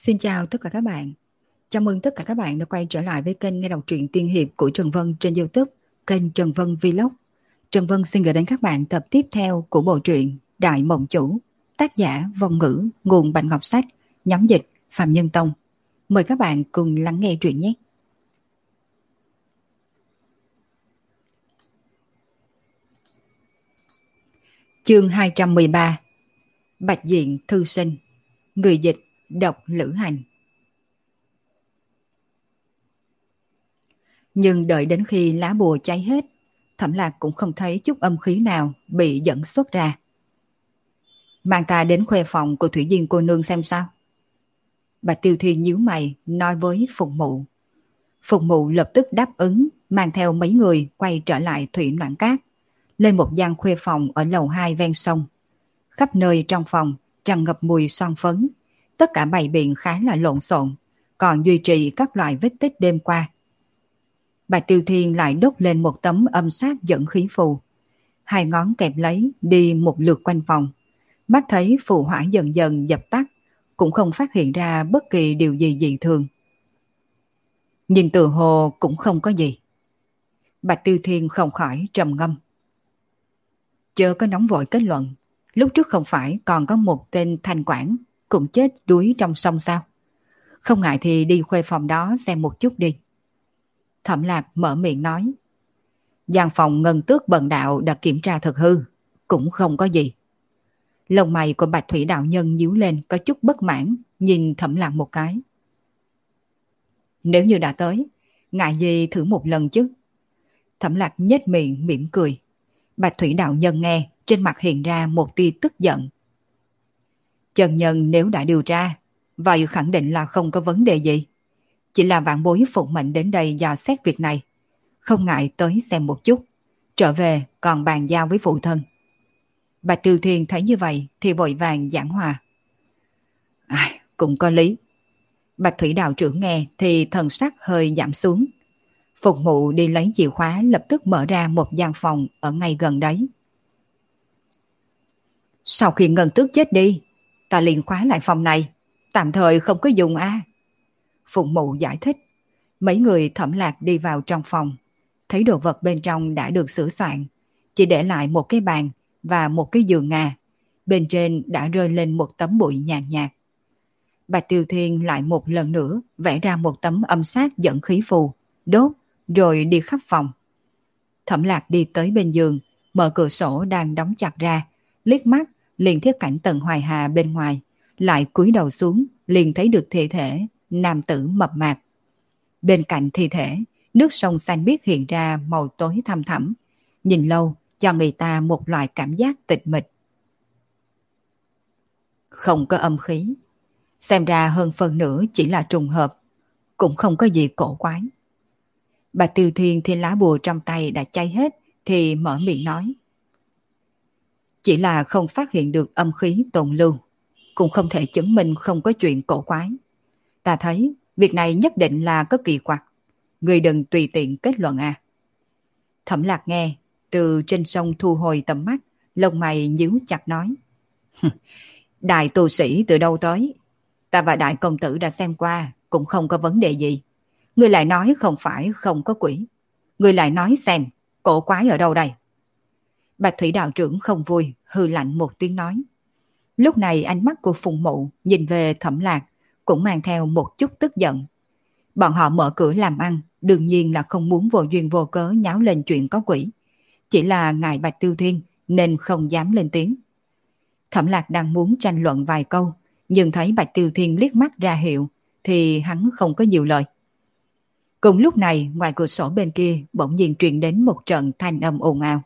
Xin chào tất cả các bạn. Chào mừng tất cả các bạn đã quay trở lại với kênh nghe đọc truyện tiên hiệp của Trần Vân trên YouTube, kênh Trần Vân Vlog. Trần Vân xin gửi đến các bạn tập tiếp theo của bộ truyện Đại Mộng Chủ, tác giả Vong Ngữ, nguồn Bạch Ngọc Sách, nhóm dịch Phạm Nhân Tông. Mời các bạn cùng lắng nghe truyện nhé. Chương 213. Bạch Diện Thư Sinh. Người dịch Độc Lữ Hành. Nhưng đợi đến khi lá bùa cháy hết, Thẩm Lạc cũng không thấy chút âm khí nào bị dẫn xuất ra. Mang ta đến khuê phòng của Thủy Diên cô nương xem sao. Bạch Tiêu Thiên nhíu mày nói với Phục Mụ. Phục Mụ lập tức đáp ứng, mang theo mấy người quay trở lại Thủy Noãn Cát, lên một gian khuê phòng ở lầu 2 ven sông. Khắp nơi trong phòng tràn ngập mùi son phấn, tất cả bày biện khá là lộn xộn, còn duy trì các loại vết tích đêm qua. Bạch Tiêu Thiên lại đốt lên một tấm âm sát dẫn khí phù. Hai ngón kẹp lấy đi một lượt quanh phòng. Mắt thấy phù hỏa dần dần dập tắt, cũng không phát hiện ra bất kỳ điều gì dị thường. Nhìn từ hồ cũng không có gì. Bạch Tiêu Thiên không khỏi trầm ngâm. Chớ có nóng vội kết luận. Lúc trước không phải còn có một tên thanh quản cũng chết đuối trong sông sao? Không ngại thì đi khuê phòng đó xem một chút đi. Thẩm Lạc mở miệng nói. Gian phòng Ngân Tước bần đạo đã kiểm tra thật hư, cũng không có gì. Lông mày của Bạch Thủy đạo nhân nhíu lên có chút bất mãn, nhìn Thẩm Lạc một cái. Nếu như đã tới, ngại gì thử một lần chứ? Thẩm Lạc nhếch miệng mỉm cười. Bạch Thủy đạo nhân nghe, trên mặt hiện ra một tia tức giận. Chân nhân nếu đã điều tra, vậy khẳng định là không có vấn đề gì. Chỉ là vạn bối phụng mệnh đến đây dò xét việc này. Không ngại tới xem một chút. Trở về còn bàn giao với phụ thân. Bạch Tiêu Thiên thấy như vậy thì vội vàng giảng hòa. Cũng có lý. Bạch Thủy đạo trưởng nghe thì thần sắc hơi giảm xuống. Phục Mụ đi lấy chìa khóa lập tức mở ra một gian phòng ở ngay gần đấy. Sau khi Ngân Tước chết đi, ta liền khóa lại phòng này. Tạm thời không có dùng Phục Mụ giải thích. Mấy người Thẩm Lạc đi vào trong phòng, thấy đồ vật bên trong đã được sửa soạn, chỉ để lại một cái bàn và một cái giường ngà. Bên trên đã rơi lên một tấm bụi nhàn nhạt. Bạch Tiêu Thiên lại một lần nữa vẽ ra một tấm âm sát dẫn khí phù, đốt, rồi đi khắp phòng. Thẩm Lạc đi tới bên giường, mở cửa sổ đang đóng chặt ra, liếc mắt liền thấy cảnh Tần Hoài Hà bên ngoài, lại cúi đầu xuống liền thấy được thi thể nam tử mập mạp. Bên cạnh thi thể, nước sông xanh biếc hiện ra màu tối thăm thẳm, nhìn lâu cho người ta một loại cảm giác tịch mịch. Không có âm khí, xem ra hơn phần nửa chỉ là trùng hợp, cũng không có gì cổ quái. Bạch Tiêu Thiên thì lá bùa trong tay đã cháy hết thì mở miệng nói. Chỉ là không phát hiện được âm khí tồn lưu, cũng không thể chứng minh không có chuyện cổ quái. Ta thấy việc này nhất định là có kỳ quặc. Người đừng tùy tiện kết luận Thẩm Lạc nghe, từ trên sông thu hồi tầm mắt, lông mày nhíu chặt nói. Đại tu sĩ từ đâu tới? Ta và đại công tử đã xem qua, cũng không có vấn đề gì. Người lại nói không phải không có quỷ. Người lại nói xem, cổ quái ở đâu đây? Bạch Thủy đạo trưởng không vui, hừ lạnh một tiếng nói. Lúc này ánh mắt của Phùng Mụ nhìn về Thẩm Lạc, cũng mang theo một chút tức giận. Bọn họ mở cửa làm ăn, đương nhiên là không muốn vô duyên vô cớ nháo lên chuyện có quỷ. Chỉ là ngài Bạch Tiêu Thiên nên không dám lên tiếng. Thẩm Lạc đang muốn tranh luận vài câu, nhưng thấy Bạch Tiêu Thiên liếc mắt ra hiệu, thì hắn không có nhiều lời. Cùng lúc này, ngoài cửa sổ bên kia bỗng nhiên truyền đến một trận thanh âm ồn ào.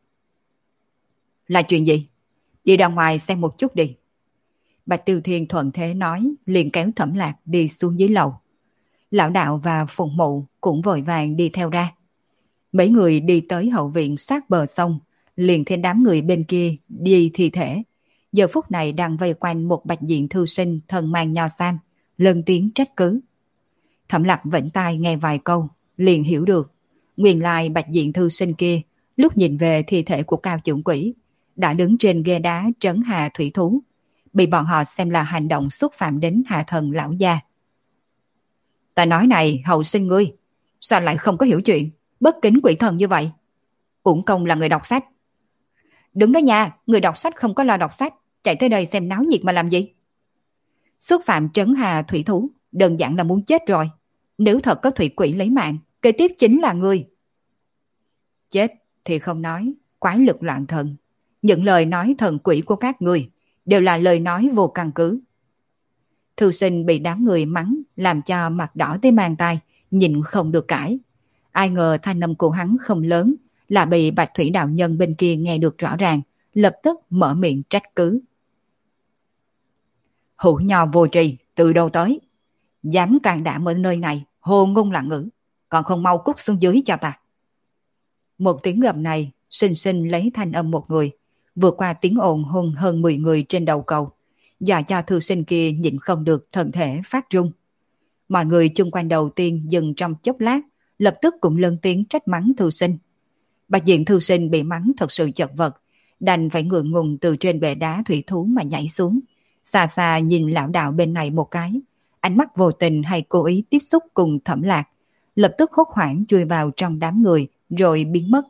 Là chuyện gì? Đi ra ngoài xem một chút đi. Bạch Tiêu Thiên thuận thế nói, liền kéo Thẩm Lạc đi xuống dưới lầu. Lão đạo và Phùng Mụ cũng vội vàng đi theo ra. Mấy người đi tới hậu viện sát bờ sông, liền theo đám người bên kia đi thi thể. Giờ phút này đang vây quanh một bạch diện thư sinh thân mang nho sam, lớn tiếng trách cứ. Thẩm Lạc vẫy tai nghe vài câu, liền hiểu được. Nguyên lai bạch diện thư sinh kia, lúc nhìn về thi thể của Cao Trưởng Quỷ, đã đứng trên ghê đá trấn hà thủy thú. bị bọn họ xem là hành động xúc phạm đến hạ thần lão gia. Ta nói này, hậu sinh ngươi, sao lại không có hiểu chuyện, bất kính quỷ thần như vậy? Uổng công là người đọc sách. Đúng đó nha, người đọc sách không có lo đọc sách, chạy tới đây xem náo nhiệt mà làm gì? Xúc phạm trấn hà thủy thú, đơn giản là muốn chết rồi. Nếu thật có thủy quỷ lấy mạng, kế tiếp chính là ngươi. Chết thì không nói, quái lực loạn thần. Những lời nói thần quỷ của các ngươi đều là lời nói vô căn cứ. Thư sinh bị đám người mắng làm cho mặt đỏ tới mang tai, nhịn không được cãi. Ai ngờ thanh âm của hắn không lớn, là bị Bạch Thủy đạo nhân bên kia nghe được rõ ràng, lập tức mở miệng trách cứ. Hữu nho vô tri, từ đâu tới? Dám can đảm ở nơi này, hồ ngôn loạn ngữ, còn không mau cút xuống dưới cho ta. Một tiếng gầm này, xinh xinh lấy thanh âm một người, vượt qua tiếng ồn hung hơn 10 người trên đầu cầu, dọa cho thư sinh kia nhịn không được thân thể phát run. Mọi người chung quanh đầu tiên dừng trong chốc lát, lập tức cũng lên tiếng trách mắng thư sinh. Bạch diện thư sinh bị mắng thật sự chật vật, đành phải ngượng ngùng từ trên bệ đá thủy thú mà nhảy xuống, xa xa nhìn lão đạo bên này một cái, ánh mắt vô tình hay cố ý tiếp xúc cùng Thẩm Lạc, lập tức hốt hoảng chui vào trong đám người rồi biến mất.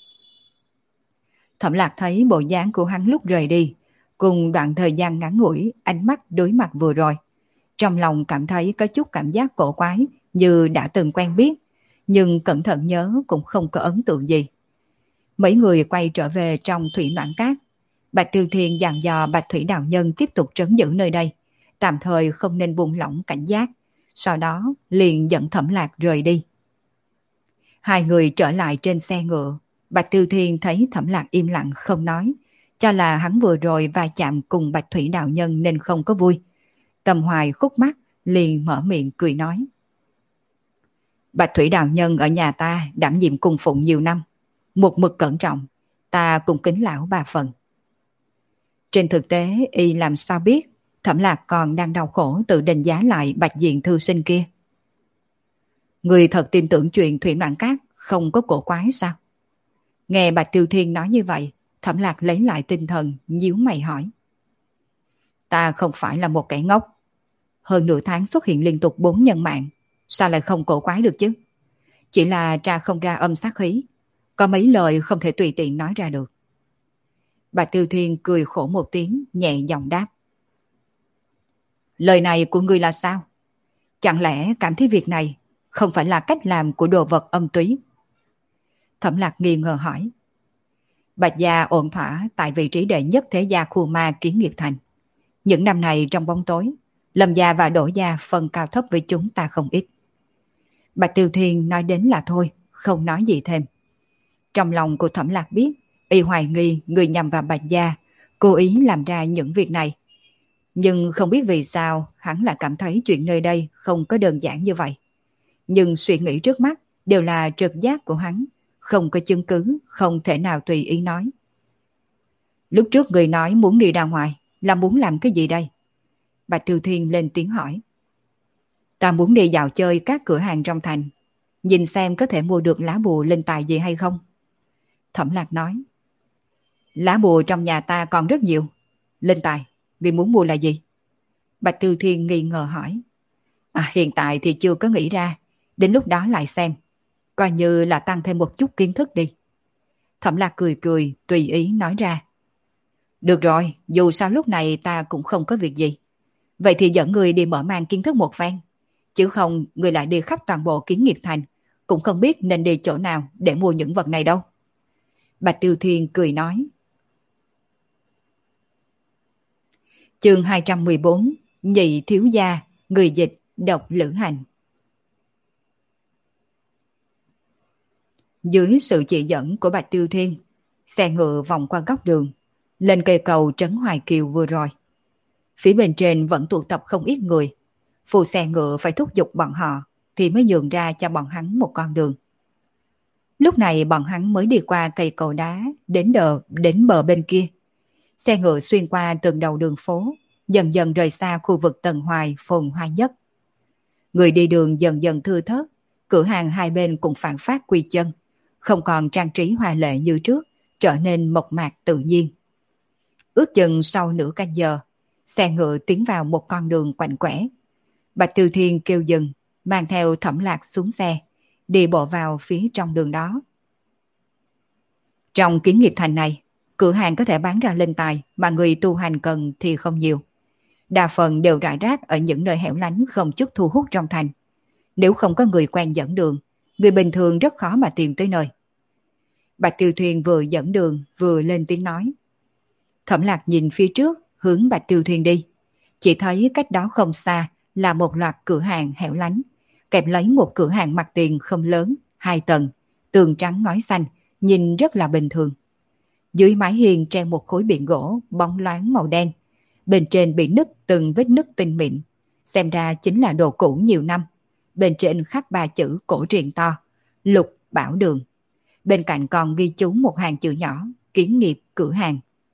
Thẩm Lạc thấy bộ dáng của hắn lúc rời đi, cùng đoạn thời gian ngắn ngủi ánh mắt đối mặt vừa rồi, trong lòng cảm thấy có chút cảm giác cổ quái như đã từng quen biết, nhưng cẩn thận nhớ cũng không có ấn tượng gì. Mấy người quay trở về trong thủy noãn cát. Bạch Tiêu Thiên dặn dò Bạch Thủy đạo nhân tiếp tục trấn giữ nơi đây, tạm thời không nên buông lỏng cảnh giác. Sau đó liền dẫn Thẩm Lạc rời đi. Hai người trở lại trên xe ngựa. Bạch Tiêu Thiên thấy Thẩm Lạc im lặng không nói, cho là hắn vừa rồi va chạm cùng Bạch Thủy đạo nhân nên không có vui. Tâm hoài khúc mắt, liền mở miệng cười nói. Bạch Thủy đạo nhân ở nhà ta đảm nhiệm cung phụng nhiều năm, một mực cẩn trọng, ta cũng kính lão ba phần. Trên thực tế, y làm sao biết Thẩm Lạc còn đang đau khổ tự đánh giá lại Bạch diện thư sinh kia. Người thật tin tưởng chuyện thủy noãn cát không có cổ quái sao? Nghe Bạch Tiêu Thiên nói như vậy, Thẩm Lạc lấy lại tinh thần, nhíu mày hỏi. Ta không phải là một kẻ ngốc. Hơn nửa tháng xuất hiện liên tục 4 nhân mạng, sao lại không cổ quái được chứ? Chỉ là tra không ra âm sát khí, có mấy lời không thể tùy tiện nói ra được. Bạch Tiêu Thiên cười khổ một tiếng, nhẹ giọng đáp. Lời này của ngươi là sao? Chẳng lẽ cảm thấy việc này không phải là cách làm của đồ vật âm túy? Thẩm Lạc nghi ngờ hỏi. Bạch gia ổn thỏa tại vị trí đệ nhất thế gia khu ma Kiến Nghiệp Thành. Những năm này trong bóng tối, Lâm gia và Đỗ gia phân cao thấp với chúng ta không ít. Bạch Tiêu Thiên nói đến là thôi, không nói gì thêm. Trong lòng của Thẩm Lạc biết, y hoài nghi người nhằm vào Bạch gia, cố ý làm ra những việc này. Nhưng không biết vì sao hắn lại cảm thấy chuyện nơi đây không có đơn giản như vậy. Nhưng suy nghĩ trước mắt đều là trực giác của hắn, không có chứng cứ, không thể nào tùy ý nói. Lúc trước người nói muốn đi ra ngoài, là muốn làm cái gì đây? Bạch Tiêu Thiên lên tiếng hỏi. Ta muốn đi dạo chơi các cửa hàng trong thành, nhìn xem có thể mua được lá bùa linh tài gì hay không. Thẩm Lạc nói. Lá bùa trong nhà ta còn rất nhiều. Linh tài, người muốn mua là gì? Bạch Tiêu Thiên nghi ngờ hỏi. Hiện tại thì chưa có nghĩ ra, đến lúc đó lại xem. Coi như là tăng thêm một chút kiến thức đi. Thẩm Lạc cười cười, tùy ý nói ra. Được rồi, dù sao lúc này ta cũng không có việc gì. Vậy thì dẫn người đi mở mang kiến thức một phen. Chứ không, người lại đi khắp toàn bộ Kiến Nghiệp Thành, cũng không biết nên đi chỗ nào để mua những vật này đâu. Bạch Tiêu Thiên cười nói. Chương 214, Nhị thiếu gia, người dịch, độc lữ hành. Dưới sự chỉ dẫn của Bạch Tiêu Thiên, xe ngựa vòng qua góc đường, lên cây cầu Trấn Hoài Kiều vừa rồi. Phía bên trên vẫn tụ tập không ít người. Phụ xe ngựa phải thúc giục bọn họ thì mới nhường ra cho bọn hắn một con đường. Lúc này bọn hắn mới đi qua cây cầu đá đến bờ bên kia. Xe ngựa xuyên qua từng đầu đường phố, dần dần rời xa khu vực Tần Hoài phồn hoa nhất. Người đi đường dần dần thưa thớt, cửa hàng hai bên cũng phản phát quy chân, không còn trang trí hoa lệ như trước, trở nên mộc mạc tự nhiên. Ước chừng sau nửa canh giờ, Xe ngựa tiến vào một con đường quạnh quẻ. Bạch Tiêu Thiên kêu dừng, mang theo Thẩm Lạc xuống xe, đi bộ vào phía trong đường đó. Trong Kiến Nghiệp Thành này, cửa hàng có thể bán ra linh tài mà người tu hành cần thì không nhiều. Đa phần đều rải rác ở những nơi hẻo lánh không chút thu hút trong thành. Nếu không có người quen dẫn đường, người bình thường rất khó mà tìm tới nơi. Bạch Tiêu Thuyền vừa dẫn đường vừa lên tiếng nói. Thẩm Lạc nhìn phía trước hướng Bạch Tiêu Thuyền đi. Chỉ thấy cách đó không xa là một loạt cửa hàng hẻo lánh, kèm lấy một cửa hàng mặt tiền không lớn, 2 tầng, tường trắng ngói xanh, nhìn rất là bình thường. Dưới mái hiên treo một khối biển gỗ bóng loáng màu đen, bên trên bị nứt từng vết nứt tinh mịn, xem ra chính là đồ cũ nhiều năm. Bên trên khắc 3 chữ cổ truyền to, Lục Bảo Đường. Bên cạnh còn ghi chú một hàng chữ nhỏ, Kiến Nghiệp cửa hàng.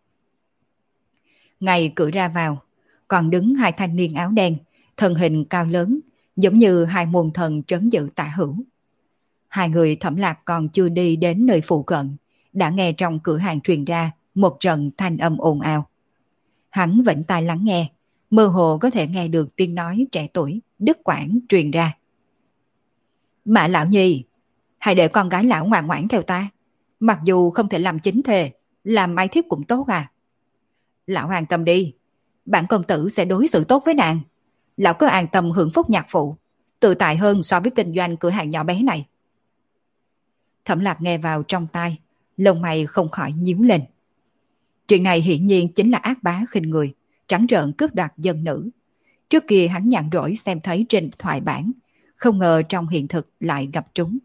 Ngay cửa ra vào, còn đứng 2 thanh niên áo đen, thân hình cao lớn, giống như 2 môn thần trấn giữ tả hữu. 2 người Thẩm Lạc còn chưa đi đến nơi phụ cận, đã nghe trong cửa hàng truyền ra một trận thanh âm ồn ào. Hắn vĩnh tai lắng nghe, mơ hồ có thể nghe được tiếng nói trẻ tuổi, đứt quãng truyền ra. Mã lão nhi, hãy để con gái lão ngoan ngoãn theo ta. Mặc dù không thể làm chính thề, làm ai thiếp cũng tốt à. Lão an tâm đi, bản công tử sẽ đối xử tốt với nàng. Lão cứ an tâm hưởng phúc nhạc phụ, tự tại hơn so với kinh doanh cửa hàng nhỏ bé này. Thẩm Lạc nghe vào trong tai, lông mày không khỏi nhíu lên. Chuyện này hiển nhiên chính là ác bá khinh người, trắng trợn cướp đoạt dân nữ. Trước kia hắn nhàn rỗi xem thấy trên thoại bản, không ngờ trong hiện thực lại gặp trúng.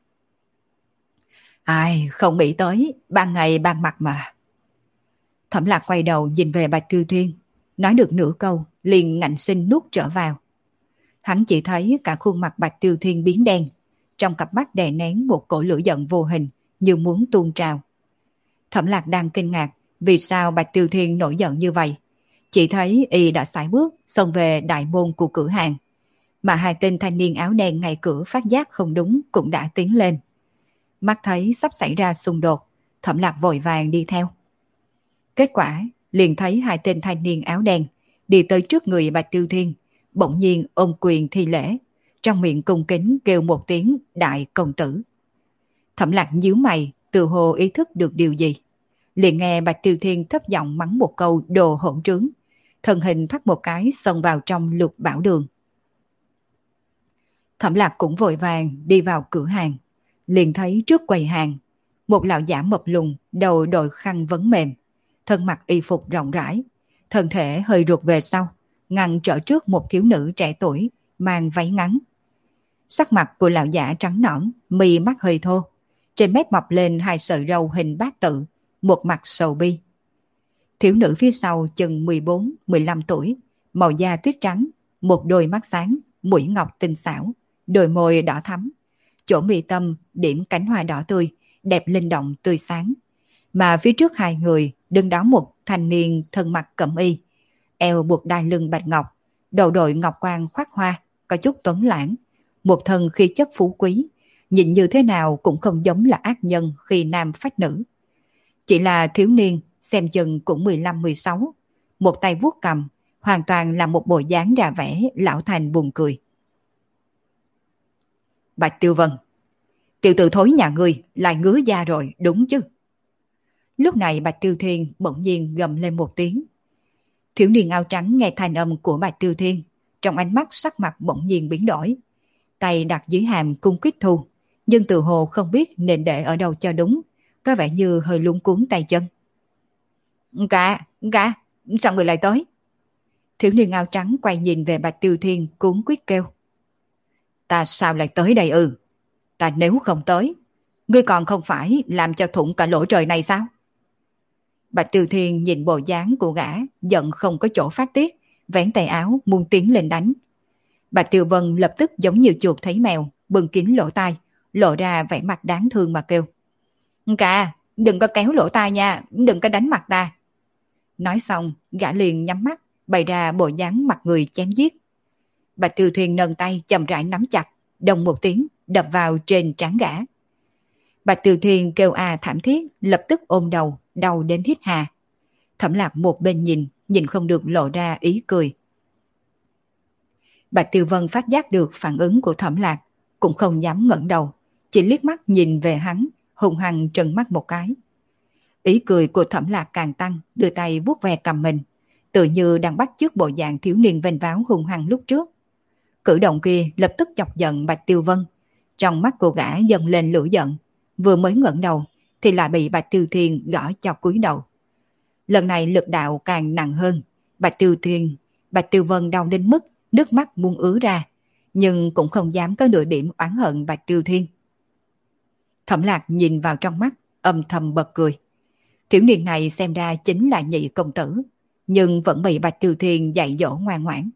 Ai không nghĩ tới, ban ngày ban mặt mà. Thẩm Lạc quay đầu nhìn về Bạch Tiêu Thuyên, nói được nửa câu, liền ngạnh sinh nuốt trở vào. Hắn chỉ thấy cả khuôn mặt Bạch Tiêu Thuyên biến đen, trong cặp mắt đè nén một cổ lửa giận vô hình như muốn tuôn trào. Thẩm Lạc đang kinh ngạc vì sao Bạch Tiêu Thuyên nổi giận như vậy. Chỉ thấy y đã sải bước xông về đại môn của cửa hàng, mà 2 tên thanh niên áo đen ngay cửa phát giác không đúng cũng đã tiến lên. Mắt thấy sắp xảy ra xung đột, Thẩm Lạc vội vàng đi theo. Kết quả liền thấy 2 tên thanh niên áo đen đi tới trước người Bạch Tiêu Thuyên, bỗng nhiên ôm quyền thi lễ, trong miệng cung kính kêu một tiếng đại công tử. Thẩm Lạc nhíu mày, tự hồ ý thức được điều gì. Liền nghe Bạch Tiêu Thuyên thấp giọng mắng một câu đồ hỗn trướng, thân hình thoát một cái xông vào trong Lục Bảo Đường. Thẩm Lạc cũng vội vàng đi vào cửa hàng, liền thấy trước quầy hàng một lão giả mập lùn, đầu đội khăn vấn mềm, thân mặc y phục rộng rãi, thân thể hơi ruột về sau, ngăn trở trước một thiếu nữ trẻ tuổi mang váy ngắn. Sắc mặt của lão giả trắng nõn, mi mắt hơi thô, trên mép mọc lên 2 sợi râu hình bát tự, một mặt sầu bi. Thiếu nữ phía sau chừng 14-15 tuổi, màu da tuyết trắng, một đôi mắt sáng, mũi ngọc tinh xảo, đôi môi đỏ thắm, chỗ mi tâm điểm cánh hoa đỏ tươi, đẹp linh động tươi sáng. Mà phía trước 2 người đứng đó một thanh niên thân mặc cẩm y, eo buộc đai lưng bạch ngọc, đầu đội ngọc quan khoác hoa, có chút tuấn lãng, một thân khí chất phú quý, nhìn như thế nào cũng không giống là ác nhân khi nam phách nữ. Chỉ là thiếu niên, xem chừng cũng 15-16, một tay vuốt cầm, hoàn toàn là một bộ dáng ra vẻ lão thành buồn cười. Bạch Tiêu Vân, tiểu tử thối nhà ngươi lại ngứa da rồi, đúng chứ? Lúc này Bạch Tiêu Thiên bỗng nhiên gầm lên một tiếng. Thiếu niên áo trắng nghe thanh âm của Bạch Tiêu Thiên, trong ánh mắt sắc mặt bỗng nhiên biến đổi, tay đặt dưới hàm cung quyết thu, nhưng tự hồ không biết nên để ở đâu cho đúng, có vẻ như hơi luống cuống tay chân. Cả, sao người lại tới? Thiếu niên áo trắng quay nhìn về Bạch Tiêu Thiên cuống quyết kêu. Ta sao lại tới đây ư? Ta nếu không tới, ngươi còn không phải làm cho thủng cả lỗ trời này sao? Bạch Tiêu Thiên nhìn bộ dáng của gã, giận không có chỗ phát tiết, vén tay áo muốn tiến lên đánh. Bạch Tiêu Vân lập tức giống như chuột thấy mèo, bưng kín lỗ tai, lộ ra vẻ mặt đáng thương mà kêu. Cả, đừng có kéo lỗ tai nha, đừng có đánh mặt ta. Nói xong, gã liền nhắm mắt, bày ra bộ dáng mặt người chém giết. Bạch Tiêu Thiên nâng tay chậm rãi nắm chặt, đồng một tiếng, đập vào trên trán gã. Bạch Tiêu Thiên kêu thảm thiết, lập tức ôm đầu, đau đến hít hà. Thẩm Lạc một bên nhìn, nhìn không được lộ ra ý cười. Bạch Tiêu Vân phát giác được phản ứng của Thẩm Lạc, cũng không dám ngẩng đầu, chỉ liếc mắt nhìn về hắn, hung hăng trừng mắt một cái. Ý cười của Thẩm Lạc càng tăng, đưa tay vuốt ve cầm mình, tự như đang bắt chước bộ dạng thiếu niên vênh váo hung hăng lúc trước. Cử động kia lập tức chọc giận Bạch Tiêu Vân, trong mắt cô gã dâng lên lửa giận, vừa mới ngẩng đầu thì lại bị Bạch Tiêu Thiên gõ cho cúi đầu. Lần này lực đạo càng nặng hơn, Bạch Tiêu Vân đau đến mức nước mắt muốn ứa ra, nhưng cũng không dám có nửa điểm oán hận Bạch Tiêu Thiên. Thẩm Lạc nhìn vào trong mắt, âm thầm bật cười. Thiếu niên này xem ra chính là Nhị công tử, nhưng vẫn bị Bạch Tiêu Thiên dạy dỗ ngoan ngoãn.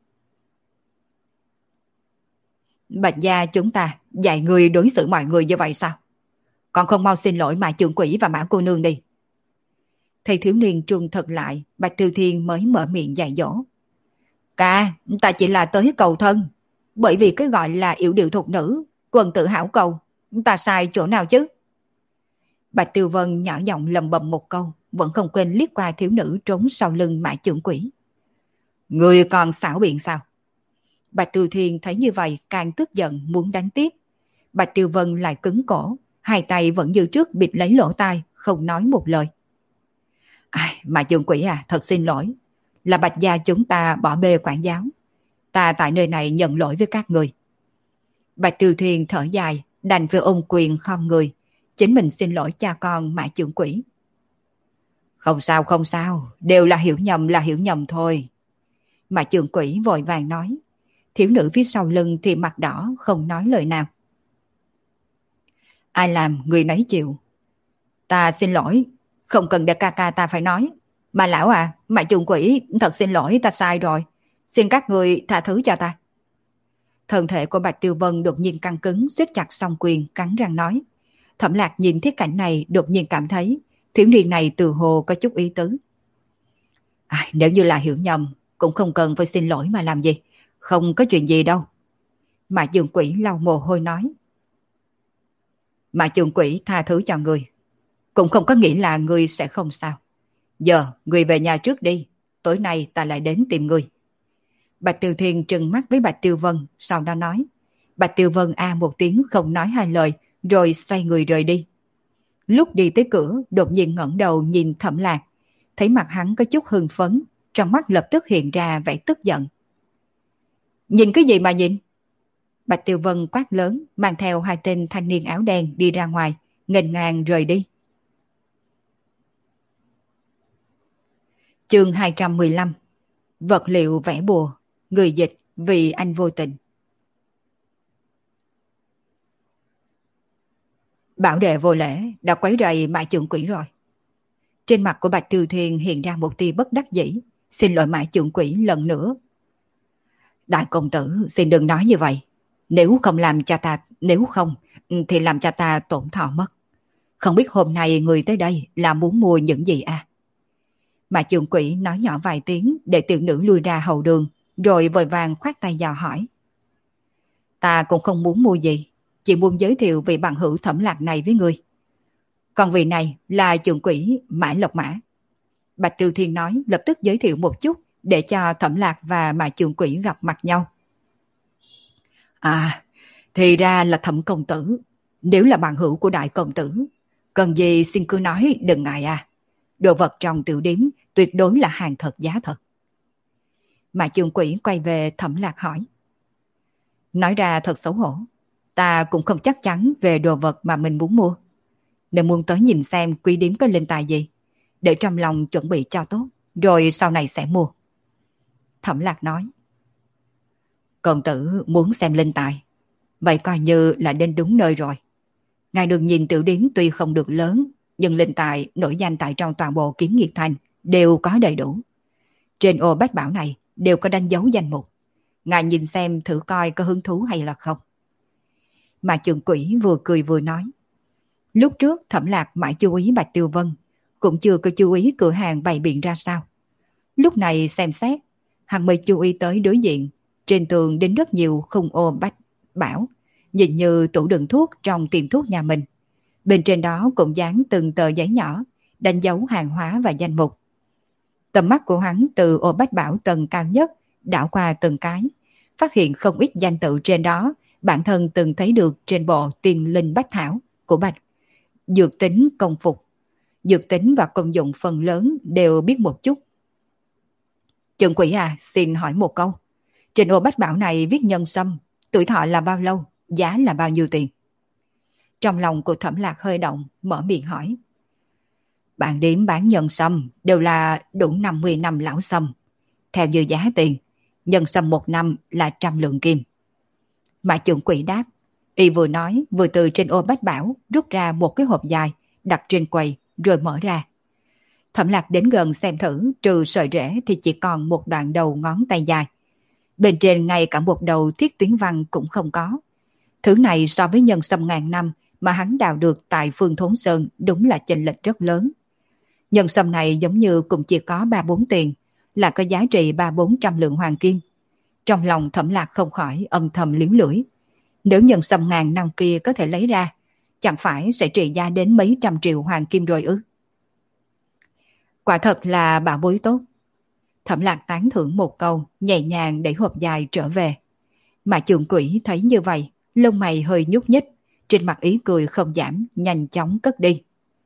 Bạch gia chúng ta dạy người đối xử mọi người như vậy sao? Còn không mau xin lỗi Mã trưởng quỹ và Mã cô nương đi. Thầy thiếu niên trung thực lại, Bạch Tiêu Thiên mới mở miệng dạy dỗ. Ca, ta chỉ là tới cầu thân. Bởi vì cái gọi là yểu điệu thục nữ, quần tự hảo cầu, ta sai chỗ nào chứ? Bạch Tiêu Vân nhỏ giọng lầm bầm một câu, vẫn không quên liếc qua thiếu nữ trốn sau lưng Mã trưởng quỹ. Người còn xảo biện sao? Bạch Tiêu Thiên thấy như vậy càng tức giận muốn đánh tiếp. Bạch Tiêu Vân lại cứng cổ, hai tay vẫn như trước bịt lấy lỗ tai, không nói một lời. Mã trưởng quỹ à, thật xin lỗi. Là Bạch gia chúng ta bỏ bê quản giáo. Ta tại nơi này nhận lỗi với các người. Bạch Tiêu Thiên thở dài, đành phải ôm quyền khom người. Chính mình xin lỗi cha con Mã trưởng quỹ. Không sao, đều là hiểu nhầm thôi. Mã trưởng quỹ vội vàng nói. Thiếu nữ phía sau lưng thì mặt đỏ không nói lời nào. Ai làm người nấy chịu. Ta xin lỗi, không cần để ca ca ta phải nói. Mà lão à, Mã trưởng quỹ thật xin lỗi, ta sai rồi. Xin các người tha thứ cho ta. Thân thể của Bạch Tiêu Vân đột nhiên căng cứng, siết chặt song quyền, cắn răng nói. Thẩm Lạc nhìn thiết cảnh này đột nhiên cảm thấy thiếu niên này từ hồ có chút ý tứ. Nếu như là hiểu nhầm, cũng không cần phải xin lỗi mà làm gì. Không có chuyện gì đâu. Mã trưởng quỹ lau mồ hôi nói. Mã trưởng quỹ tha thứ cho người, cũng không có nghĩa là người sẽ không sao. Giờ người về nhà trước đi, tối nay ta lại đến tìm người. Bạch Tiêu Thiên trừng mắt với Bạch Tiêu Vân, sau đó nói. Bạch Tiêu Vân một tiếng không nói hai lời, rồi xoay người rời đi. Lúc đi tới cửa, đột nhiên ngẩng đầu nhìn Thẩm Lạc, thấy mặt hắn có chút hưng phấn, trong mắt lập tức hiện ra vẻ tức giận. Nhìn cái gì mà nhìn? Bạch Tiêu Vân quát lớn, mang theo hai tên thanh niên áo đen đi ra ngoài, nghênh ngang rời đi. Chương 215. Vật liệu vẽ bùa, người dịch vì anh vô tình. Bảo đệ vô lễ đã quấy rầy Mã trưởng quỹ rồi. Trên mặt của Bạch Tiêu Thiên hiện ra một tia bất đắc dĩ, xin lỗi Mã trưởng quỹ lần nữa. Đại công tử xin đừng nói như vậy. Nếu không thì làm cho ta tổn thọ mất. Không biết hôm nay người tới đây là muốn mua những gì à? Mã trưởng quỹ nói nhỏ vài tiếng để tiểu nữ lui ra hậu đường, rồi vội vàng khoát tay dò hỏi. Ta cũng không muốn mua gì, chỉ muốn giới thiệu vị bằng hữu Thẩm Lạc này với người. Còn vị này là trưởng quỹ Mã Lộc Mã. Bạch Tiêu Thiên nói, lập tức giới thiệu một chút để cho Thẩm Lạc và Mã trưởng quỹ gặp mặt nhau. Thì ra là Thẩm công tử. Nếu là bằng hữu của đại công tử, cần gì xin cứ nói, đừng ngại à. Đồ vật trong tiểu điếm tuyệt đối là hàng thật giá thật. Mã trưởng quỹ quay về Thẩm Lạc hỏi. Nói ra thật xấu hổ, ta cũng không chắc chắn về đồ vật mà mình muốn mua. Nên muốn tới nhìn xem quý điếm có linh tài gì, để trong lòng chuẩn bị cho tốt, rồi sau này sẽ mua. Thẩm Lạc nói. Công tử muốn xem linh tài, vậy coi như là đến đúng nơi rồi. Ngài đừng nhìn tiểu điếm tuy không được lớn, nhưng linh tài nổi danh tại trong toàn bộ Kiếm Nghiệt Thành đều có đầy đủ. Trên ô bách bảo này đều có đánh dấu danh mục. Ngài nhìn xem thử coi có hứng thú hay là không. Mà trưởng quỹ vừa cười vừa nói. Lúc trước Thẩm Lạc mãi chú ý Bạch Tiêu Vân, cũng chưa có chú ý cửa hàng bày biện ra sao. Lúc này xem xét, hắn mới chú ý tới đối diện, trên tường đính rất nhiều khung ô bách bảo, nhìn như tủ đựng thuốc trong tiệm thuốc nhà mình. Bên trên đó cũng dán từng tờ giấy nhỏ, đánh dấu hàng hóa và danh mục. Tầm mắt của hắn từ ô bách bảo tầng cao nhất đảo qua từng cái, phát hiện không ít danh tự trên đó bản thân từng thấy được trên bộ tiên linh bách thảo của Bạch. Dược tính công phục, dược tính và công dụng phần lớn đều biết một chút. Trần Quỷ à, xin hỏi một câu. Trên ô bách bảo này viết nhân sâm, tuổi thọ là bao lâu, giá là bao nhiêu tiền? Trong lòng của Thẩm Lạc hơi động, mở miệng hỏi. Bạn điểm bán nhân sâm đều là đủ 50 năm lão sâm. Theo như giá tiền, nhân sâm 1 năm là 100 lượng kim. Mã Trượng Quỷ đáp. Y vừa nói vừa từ trên ô bách bảo rút ra một cái hộp dài đặt trên quầy rồi mở ra. Thẩm Lạc đến gần xem thử, trừ sợi rễ thì chỉ còn một đoạn đầu ngón tay dài. Bên trên ngay cả một đầu thiết tuyến văn cũng không có. Thứ này so với nhân sâm ngàn năm mà hắn đào được tại Phương Thốn Sơn đúng là chênh lệch rất lớn. Nhân sâm này giống như cũng chỉ có 3-4 tiền, là có giá trị 300-400 lượng hoàng kim. Trong lòng Thẩm Lạc không khỏi âm thầm liếu lưỡi. Nếu nhân sâm ngàn năm kia có thể lấy ra, chẳng phải sẽ trị giá đến mấy trăm triệu hoàng kim rồi ư? Quả thật là bảo bối tốt. Thẩm Lạc tán thưởng một câu, nhẹ nhàng đẩy hộp dài trở về. Mà Trượng Quỷ thấy như vậy, lông mày hơi nhúc nhích, trên mặt ý cười không giảm, nhanh chóng cất đi.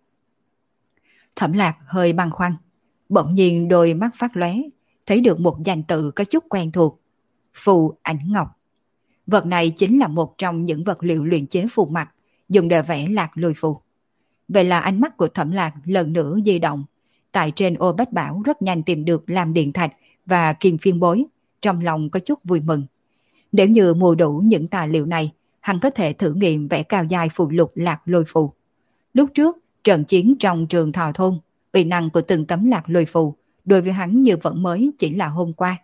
Thẩm Lạc hơi băn khoăn, bỗng nhiên đôi mắt phát lóe, thấy được một danh tự có chút quen thuộc. Phù Ảnh Ngọc. Vật này chính là một trong những vật liệu luyện chế phù mặt, dùng để vẽ lạc lôi phù. Vậy là ánh mắt của Thẩm Lạc lần nữa di động. Tại trên ô bách bảo rất nhanh tìm được làm điện thạch và kim phiên bối, trong lòng có chút vui mừng. Nếu như mua đủ những tài liệu này, hắn có thể thử nghiệm vẽ cao giai phù lục lạc lôi phù. Lúc trước, trận chiến trong trường Thọ Thôn, uy năng của từng tấm lạc lôi phù đối với hắn như vẫn mới chỉ là hôm qua.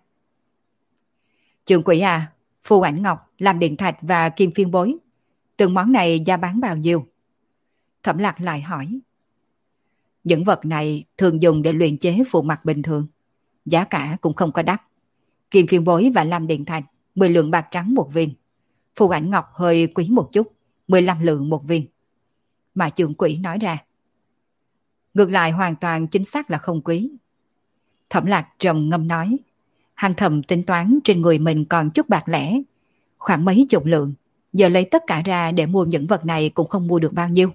Trượng Quỷ à, phù ảnh ngọc, làm điện thạch và kim phiên bối, từng món này giá bán bao nhiêu? Thẩm Lạc lại hỏi. Những vật này thường dùng để luyện chế phù mặt bình thường, giá cả cũng không có đắt. Kim phiên bối và làm điện thạch 10 lượng bạc trắng một viên, phù ảnh ngọc hơi quý một chút, 15 lượng một viên. Mà Trượng Quỷ nói ra. Ngược lại hoàn toàn chính xác là không quý. Thẩm Lạc trầm ngâm nói. Hắn thầm tính toán trên người mình còn chút bạc lẻ, khoảng mấy chục lượng, giờ lấy tất cả ra để mua những vật này cũng không mua được bao nhiêu.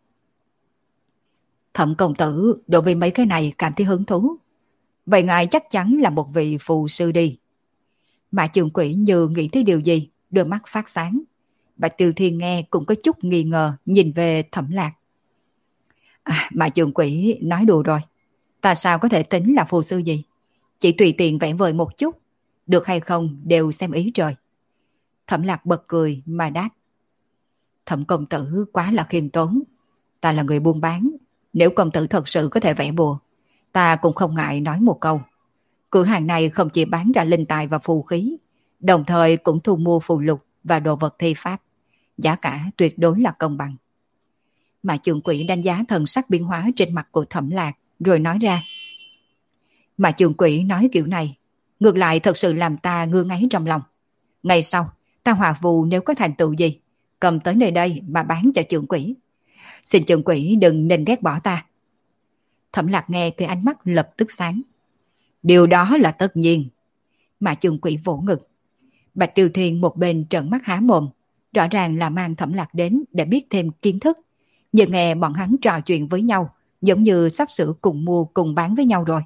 Thẩm công tử đối với mấy cái này cảm thấy hứng thú. Vậy ngài chắc chắn là một vị phù sư đi. Mã Trượng Quỷ như nghĩ tới điều gì, đôi mắt phát sáng. Bạch Tiêu Thiên nghe cũng có chút nghi ngờ nhìn về Thẩm Lạc. Mã Trượng Quỷ nói đùa rồi. Ta sao có thể tính là phù sư gì? Chỉ tùy tiện vẽ vời một chút, được hay không đều xem ý trời. Thẩm Lạc bật cười mà đáp. Thẩm công tử quá là khiêm tốn. Ta là người buôn bán, nếu công tử thật sự có thể vẽ bùa, ta cũng không ngại nói một câu. Cửa hàng này không chỉ bán ra linh tài và phù khí, đồng thời cũng thu mua phù lục và đồ vật thi pháp. Giá cả tuyệt đối là công bằng. Mà Trượng Quỷ đánh giá thần sắc biến hóa trên mặt của Thẩm Lạc, rồi nói ra. Mà Trượng Quỷ nói kiểu này, ngược lại thật sự làm ta ngứa ngáy trong lòng. Ngày sau, ta hòa phù nếu có thành tựu gì, cầm tới nơi đây mà bán cho Trượng Quỷ. Xin Trượng Quỷ đừng nên ghét bỏ ta. Thẩm Lạc nghe thì ánh mắt lập tức sáng. Điều đó là tất nhiên. Mà Trượng Quỷ vỗ ngực. Bạch Tiêu Thiên một bên trợn mắt há mồm, rõ ràng là mang Thẩm Lạc đến để biết thêm kiến thức. Nhưng nghe bọn hắn trò chuyện với nhau, giống như sắp sửa cùng mua cùng bán với nhau rồi.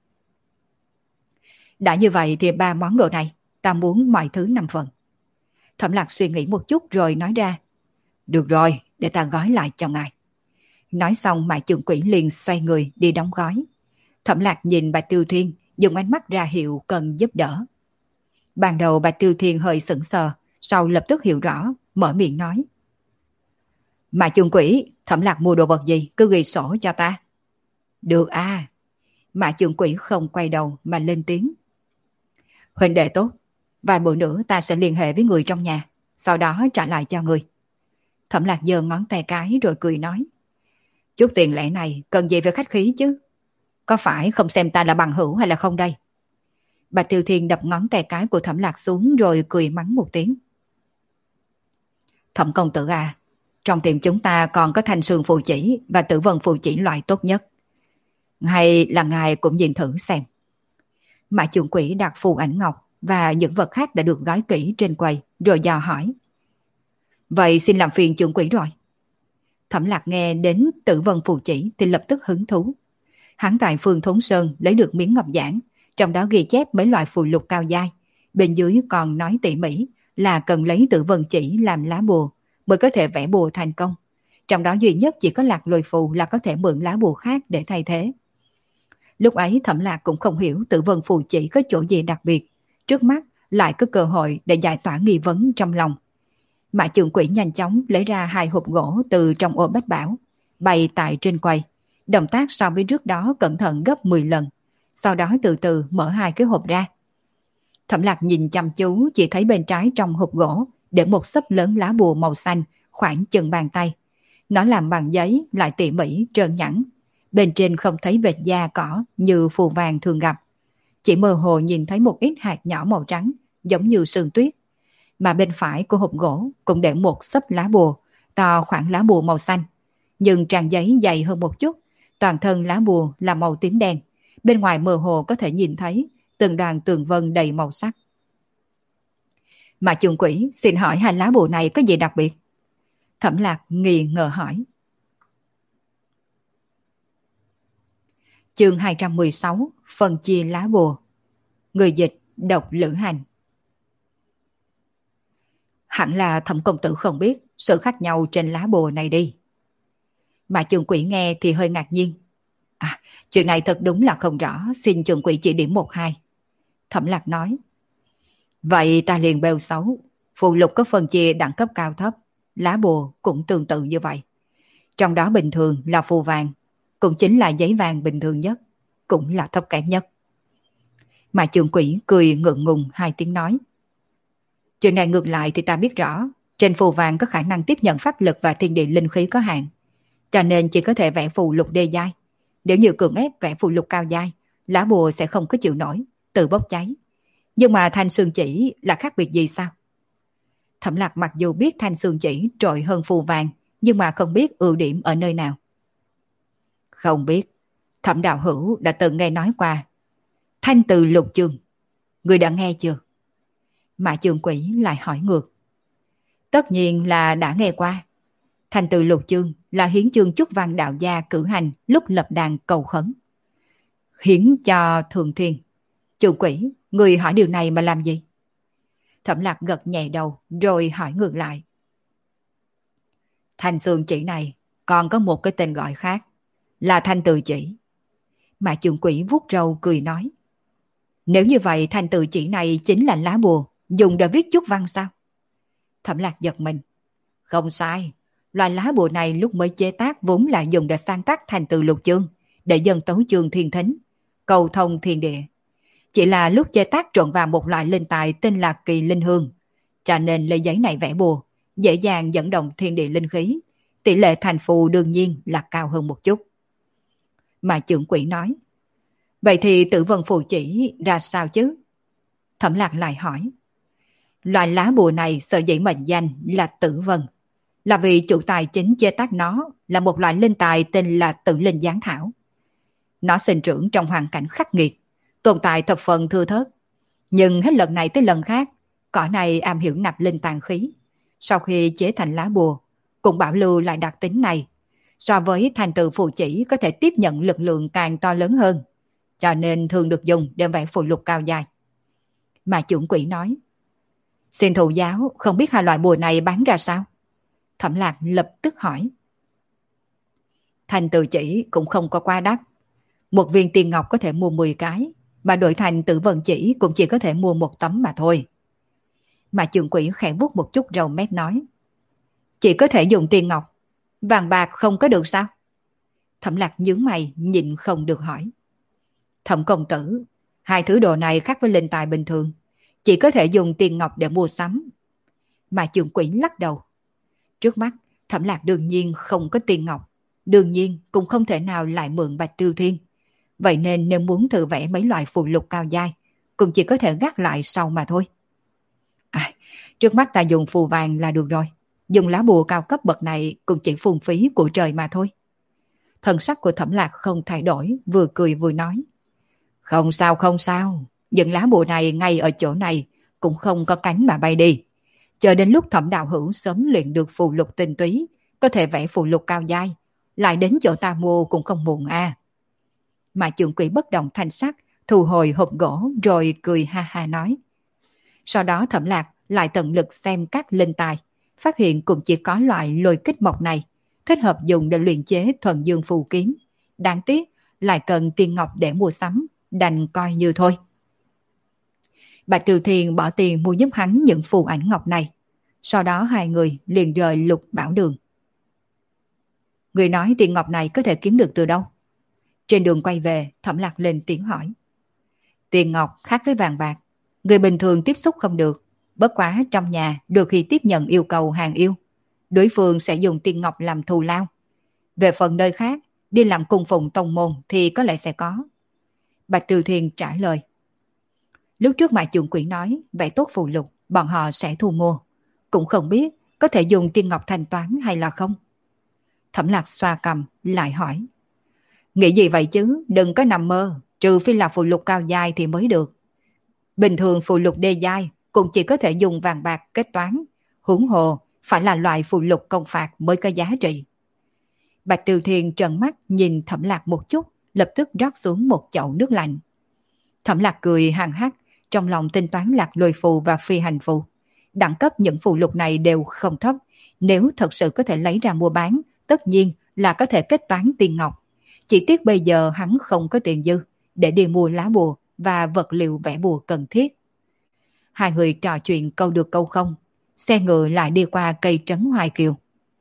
Đã như vậy thì 3 món đồ này, ta muốn mọi thứ 5 phần. Thẩm Lạc suy nghĩ một chút rồi nói ra. Được rồi, để ta gói lại cho ngài. Nói xong Mã Trượng Quỷ liền xoay người đi đóng gói. Thẩm Lạc nhìn Bạch Tiêu Thiên, dùng ánh mắt ra hiệu cần giúp đỡ. Ban đầu Bạch Tiêu Thiên hơi sững sờ, sau lập tức hiểu rõ, mở miệng nói. Mã Trượng Quỷ, Thẩm Lạc mua đồ vật gì cứ ghi sổ cho ta. Được à. Mã Trượng Quỷ không quay đầu mà lên tiếng. Huynh đệ tốt, vài bữa nữa ta sẽ liên hệ với người trong nhà, sau đó trả lại cho người. Thẩm Lạc giơ ngón tay cái rồi cười nói. Chút tiền lẻ này cần gì phải khách khí chứ? Có phải không xem ta là bằng hữu hay là không đây? Bạch Tiêu Thiên đập ngón tay cái của Thẩm Lạc xuống rồi cười mắng một tiếng. Thẩm công tử à, trong tiệm chúng ta còn có thanh sương phù chỉ và tử vân phù chỉ loại tốt nhất. Hay là ngài cũng nhìn thử xem, Mã Trường Quỷ đặt phù ảnh ngọc và những vật khác đã được gói kỹ trên quầy, rồi dò hỏi. Vậy xin làm phiền Trường Quỷ rồi. Thẩm Lạc nghe đến Tử Vân phù chỉ thì lập tức hứng thú. Hắn tại Phương Thốn Sơn lấy được miếng ngọc giản, trong đó ghi chép mấy loại phù lục cao giai. Bên dưới còn nói tỉ mỉ là cần lấy Tử Vân chỉ làm lá bùa mới có thể vẽ bùa thành công. Trong đó duy nhất chỉ có Lạc Lôi phù là có thể mượn lá bùa khác để thay thế. Lúc ấy Thẩm Lạc cũng không hiểu Tử Vân phù chỉ có chỗ gì đặc biệt, trước mắt lại có cơ hội để giải tỏa nghi vấn trong lòng. Mã Trường Quỷ nhanh chóng lấy ra 2 hộp gỗ từ trong ô bách bảo, bày tại trên quầy. Động tác so với trước đó cẩn thận gấp 10 lần, sau đó từ từ mở 2 cái hộp ra. Thẩm Lạc nhìn chăm chú, chỉ thấy bên trái trong hộp gỗ để một xấp lớn lá bùa màu xanh khoảng chừng bàn tay. Nó làm bằng giấy, lại tỉ mỉ, trơn nhẵn. Bên trên không thấy vệt da cỏ như phù vàng thường gặp. Chỉ mơ hồ nhìn thấy một ít hạt nhỏ màu trắng, giống như sương tuyết. Mà bên phải của hộp gỗ cũng để một xấp lá bùa, to khoảng lá bùa màu xanh. Nhưng trang giấy dày hơn một chút, toàn thân lá bùa là màu tím đen. Bên ngoài mơ hồ có thể nhìn thấy từng đoàn tường vân đầy màu sắc. Mà Trường Quỷ xin hỏi 2 lá bùa này có gì đặc biệt? Thẩm Lạc nghi ngờ hỏi. Chương 216, phân chia lá bùa. Người dịch Độc Lữ Hành. Hẳn là Thẩm công tử không biết sự khác nhau trên lá bùa này đi. Mà Trường Quỷ nghe thì hơi ngạc nhiên. Chuyện này thật đúng là không rõ, xin Trường Quỷ chỉ điểm 1-2. Thẩm Lạc nói. Vậy ta liền bêu xấu. Phù lục có phân chia đẳng cấp cao thấp, lá bùa cũng tương tự như vậy. Trong đó bình thường là phù vàng, cũng chính là giấy vàng bình thường nhất, cũng là thấp kém nhất. Mà Trường Quỷ cười ngượng ngùng 2 tiếng nói. Chuyện này ngược lại thì ta biết rõ, trên phù vàng có khả năng tiếp nhận pháp lực và thiên địa linh khí có hạn, cho nên chỉ có thể vẽ phù lục đê giai. Nếu như cưỡng ép vẽ phù lục cao giai, lá bùa sẽ không có chịu nổi, tự bốc cháy. Nhưng mà thanh xương chỉ là khác biệt gì sao? Thẩm Lạc mặc dù biết thanh xương chỉ trội hơn phù vàng, nhưng mà không biết ưu điểm ở nơi nào. Không biết. Thẩm đạo hữu đã từng nghe nói qua thanh từ lục chương, người đã nghe chưa? Mã Trường Quỷ lại hỏi ngược. Tất nhiên là đã nghe qua. Thanh từ lục chương là hiến chương chúc văn đạo gia cử hành lúc lập đàn cầu khấn, hiến cho thượng thiên. Trường Quỷ, người hỏi điều này mà làm gì? Thẩm Lạc gật nhẹ đầu rồi hỏi ngược lại. Thanh xương chỉ này còn có một cái tên gọi khác, là thanh từ chỉ. Mã Trường Quỷ vuốt râu cười nói. Nếu như vậy thanh từ chỉ này chính là lá bùa dùng để viết chúc văn sao? Thẩm Lạc giật mình. Không sai, loại lá bùa này lúc mới chế tác vốn là dùng để sáng tác thành từ lục chương, để dân tấu chương thiên thính, cầu thông thiên địa. Chỉ là lúc chế tác trộn vào một loại linh tài tên là kỳ linh hương, cho nên lấy giấy này vẽ bùa, dễ dàng dẫn động thiên địa linh khí, tỷ lệ thành phù đương nhiên là cao hơn một chút. Mà Trưởng Quỷ nói. Vậy thì Tử Vân phù chỉ ra sao chứ? Thẩm Lạc lại hỏi. Loại lá bùa này sở dĩ mệnh danh là Tử Vân, là vì chủ tài chính chế tác nó là một loại linh tài tên là Tử Linh Giáng Thảo. Nó sinh trưởng trong hoàn cảnh khắc nghiệt, tồn tại thập phần thưa thớt. Nhưng hết lần này tới lần khác, cỏ này am hiểu nạp linh tàn khí. Sau khi chế thành lá bùa, cũng bảo lưu lại đặc tính này. So với thành từ phù chỉ có thể tiếp nhận lực lượng càng to lớn hơn, cho nên thường được dùng để vẽ phù lục cao dài. Mà Trưởng Quỷ nói. Xin thụ giáo không biết 2 loại bùa này bán ra sao? Thẩm Lạc lập tức hỏi. Thành từ chỉ cũng không có quá đắt. 1 viên tiền ngọc có thể mua 10 cái, mà đổi thành Tử Vân chỉ cũng chỉ có thể mua 1 tấm mà thôi. Mà Trưởng Quỷ khẽ vuốt một chút râu mép nói. Chỉ có thể dùng tiền ngọc, vàng bạc không có được sao? Thẩm Lạc nhướng mày nhịn không được hỏi. Thẩm công tử, 2 thứ đồ này khác với linh tài bình thường, chỉ có thể dùng tiền ngọc để mua sắm. Mà Trưởng Quỷ lắc đầu. Trước mắt Thẩm Lạc đương nhiên không có tiền ngọc, đương nhiên cũng không thể nào lại mượn Bạch Tiêu Thiên. Vậy nên nếu muốn thử vẽ mấy loại phù lục cao giai, cũng chỉ có thể gác lại sau mà thôi. Trước mắt ta dùng phù vàng là được rồi. Dùng lá bùa cao cấp bậc này cũng chỉ phung phí của trời mà thôi. Thần sắc của Thẩm Lạc không thay đổi, vừa cười vừa nói. Không sao không sao, Những lá bùa này ngay ở chỗ này cũng không có cánh mà bay đi. Chờ đến lúc Thẩm đạo hữu sớm luyện được phù lục tinh túy, có thể vẽ phù lục cao giai, lại đến chỗ ta mua cũng không muộn à. Mà trưởng quỹ bất động thanh sắc, thu hồi hộp gỗ rồi cười ha ha nói. Sau đó Thẩm Lạc lại tận lực xem các linh tài, phát hiện cũng chỉ có loại lôi kích mộc này, thích hợp dùng để luyện chế thuần dương phù kiếm. Đáng tiếc, lại cần tiền ngọc để mua sắm, đành coi như thôi. Bạch Từ Thiền bỏ tiền mua giúp hắn những phù ảnh ngọc này. Sau đó hai người liền rời Lục Bảo Đường. Người nói tiền ngọc này có thể kiếm được từ đâu? Trên đường quay về, Thẩm Lạc lên tiếng hỏi. Tiền ngọc khác với vàng bạc, người bình thường tiếp xúc không được. Bất quá trong nhà được khi tiếp nhận yêu cầu hàng yêu, đối phương sẽ dùng tiền ngọc làm thù lao. Về phần nơi khác, đi làm cung phụng tông môn thì có lẽ sẽ có. Bạch Từ Thiền trả lời. Lúc trước Mại Trưởng Quỷ nói vẽ tốt phù lục, bọn họ sẽ thu mua. Cũng không biết có thể dùng tiền ngọc thanh toán hay là không. Thẩm Lạc xoa cằm lại hỏi. Nghĩ gì vậy chứ, đừng có nằm mơ, trừ phi là phù lục cao giai thì mới được. Bình thường phù lục đê giai cũng chỉ có thể dùng vàng bạc kết toán, huống hồ phải là loại phù lục công phạt mới có giá trị. Bạch Từ Thiền trợn mắt nhìn Thẩm Lạc một chút, lập tức rót xuống một chậu nước lạnh. Thẩm Lạc cười hằng hắc, trong lòng tính toán lạc lôi phù và phi hành phù. Đẳng cấp những phù lục này đều không thấp, nếu thật sự có thể lấy ra mua bán, tất nhiên là có thể kết toán tiền ngọc. Chỉ tiếc bây giờ hắn không có tiền dư để đi mua lá bùa và vật liệu vẽ bùa cần thiết. Hai người trò chuyện câu được câu không, xe ngựa lại đi qua cây trấn Hoài Kiều.